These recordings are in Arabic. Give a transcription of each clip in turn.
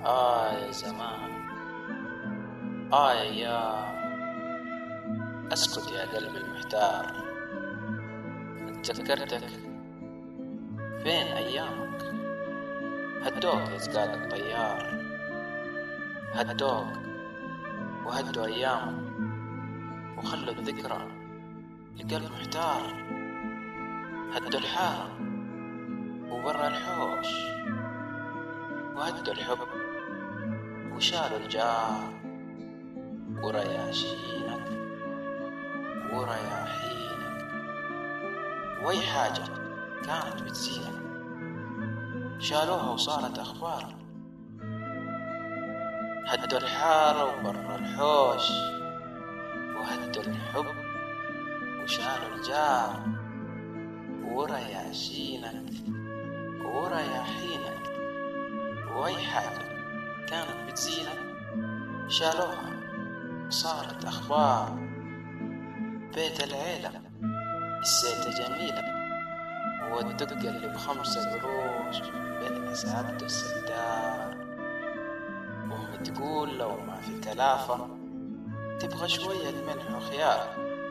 يا زمان، يا أيام. اسكت يا قلبي المحتار، تذكرتك فين أيامك؟ هدوك يا زقاق الطيار، هدوك وهدوا أيامك، وخلوا الذكرى لقلب محتار. هدوا الحارة وبرا الحوش، وهدوا الحب وشالوا الجار، ورياشينك ورياحينك، وأي حاجة كانت بتزينك شالوها وصارت أخبار. هدوا الحارة وبرا الحوش، وهدوا الحب وشالوا الجار، ورياشينك ورياحينك، وأي حاجة كانت بتزينك شالوها وصارت أخبار. بيت العيلة السيتة جميلة، والدقة اللي ب5 قروش بالناس عبد الستار. أمي تقول لو ما في كلافة تبغى شوية ملح وخيار.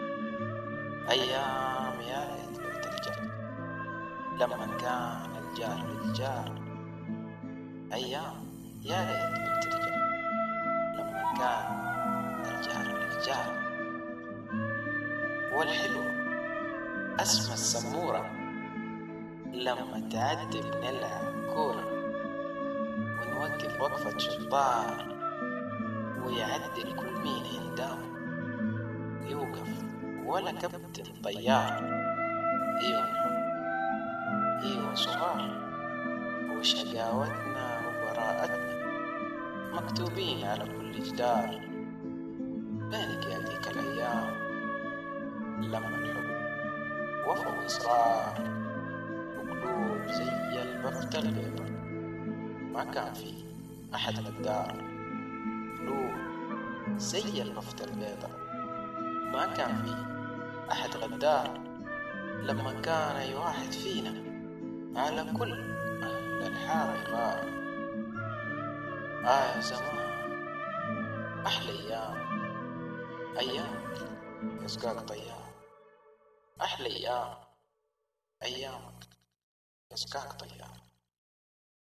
أيام يا ريت لو ترجع لما كان الجار للجار. أيام يا ريت لو ترجع لما كان الجار للجار. والحلو أسمى السمورة لما تعدي بنلعب كورة، ونوقف وقفة شطار، ويعدي الكل مين هندام يوقف ولا كابتن طيار. ايوه نحب، ايوه صغار، وشقاوتنا وبراءتنا مكتوبين على كل جدار. بينك يا ذيك الايام لما نحب وفا واصرار، وقلوب زي البفتة البيضة ما كان في احد غدار. قلوب زي البفتة البيضة ما كان في احد غدار. لما كان اي واحد فينا على كل اهل الحارة يغار. يا زمان، احلى ايام، ايامك يا زقاق طيار. احلى ايام، ايامك يا زقاق طيار.